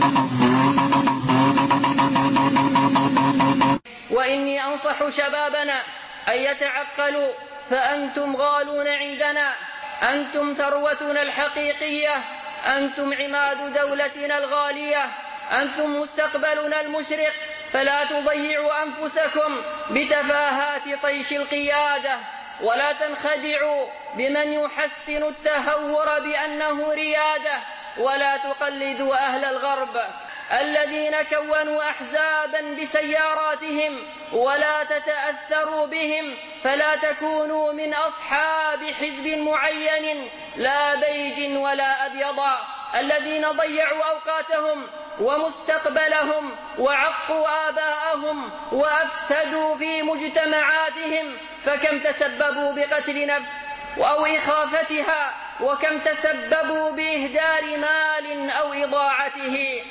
وإني أنصح شبابنا أن يتعقلوا، فأنتم غالون عندنا، أنتم ثروتنا الحقيقية، أنتم عماد دولتنا الغالية، أنتم مستقبلنا المشرق، فلا تضيعوا أنفسكم بتفاهات طيش القيادة، ولا تنخدعوا بمن يحسن التهور بأنه ريادة، ولا تقلدوا أهل الغرب الذين كونوا أحزابا بسياراتهم، ولا تتأثروا بهم، فلا تكونوا من أصحاب حزب معين لا بيج ولا أبيض، الذين ضيعوا أوقاتهم ومستقبلهم وعقوا آباءهم وأفسدوا في مجتمعاتهم، فكم تسببوا بقتل نفس أو إخافتها، وكم تسببوا بإهدار مال أو إضاعته.